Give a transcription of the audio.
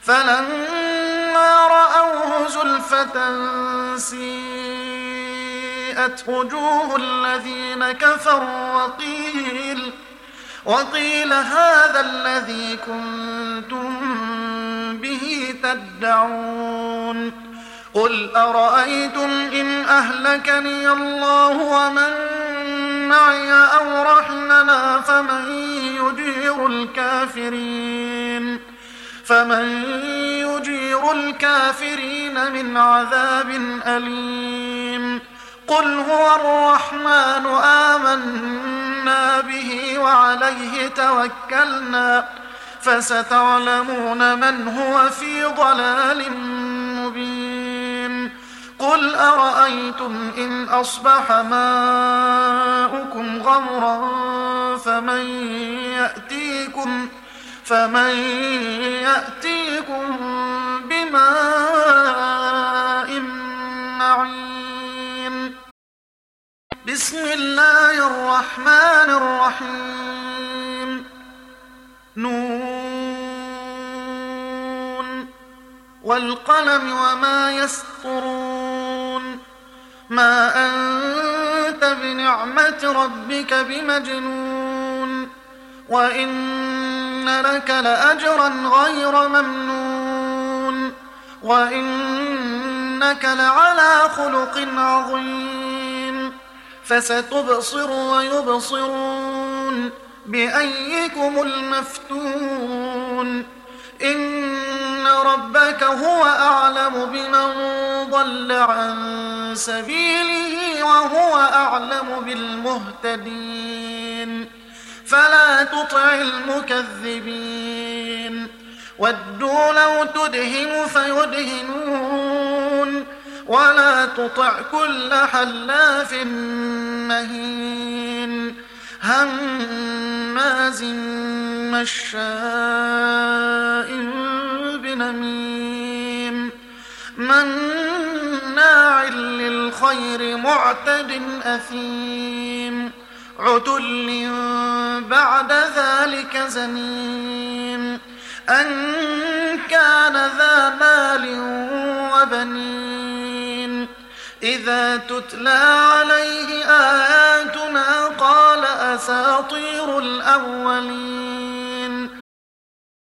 فلما رأوه زلفة سيئت وجوه الذين كفروا وقيل هذا الذي كنتم به تدعون قل أرأيتم إن أهلكني الله ومن معي أو رحمنا فمن يجير الكافرين من عذاب أليم قل هو الرحمن آمنا به وعليه توكلنا فستعلمون من هو في ضلال مبين قل أرأيتم إن أصبح ماؤكم غورا فمن يأتيكم بماء معين بسم الله الرحمن الرحيم نون والقلم وما يسطرون ما أنت بنعمة ربك بمجنون وإن لك لأجرا غير ممنون وإنك لعلى خلق عظيم فستبصر ويبصرون بأيكم المفتون إن ربك هو أعلم بمن ضل عن سبيله وهو أعلم بالمهتدين فلا تطع المكذبين ودوا لو تدهن فيدهنون ولا تطع كل حلاف مهين هماز مشاء بنميم مناع للخير معتد أثيم عتل بعد ذلك زنيم أن كان ذا مال وبنين إذا تتلى عليه آياتنا قال أساطير الأولين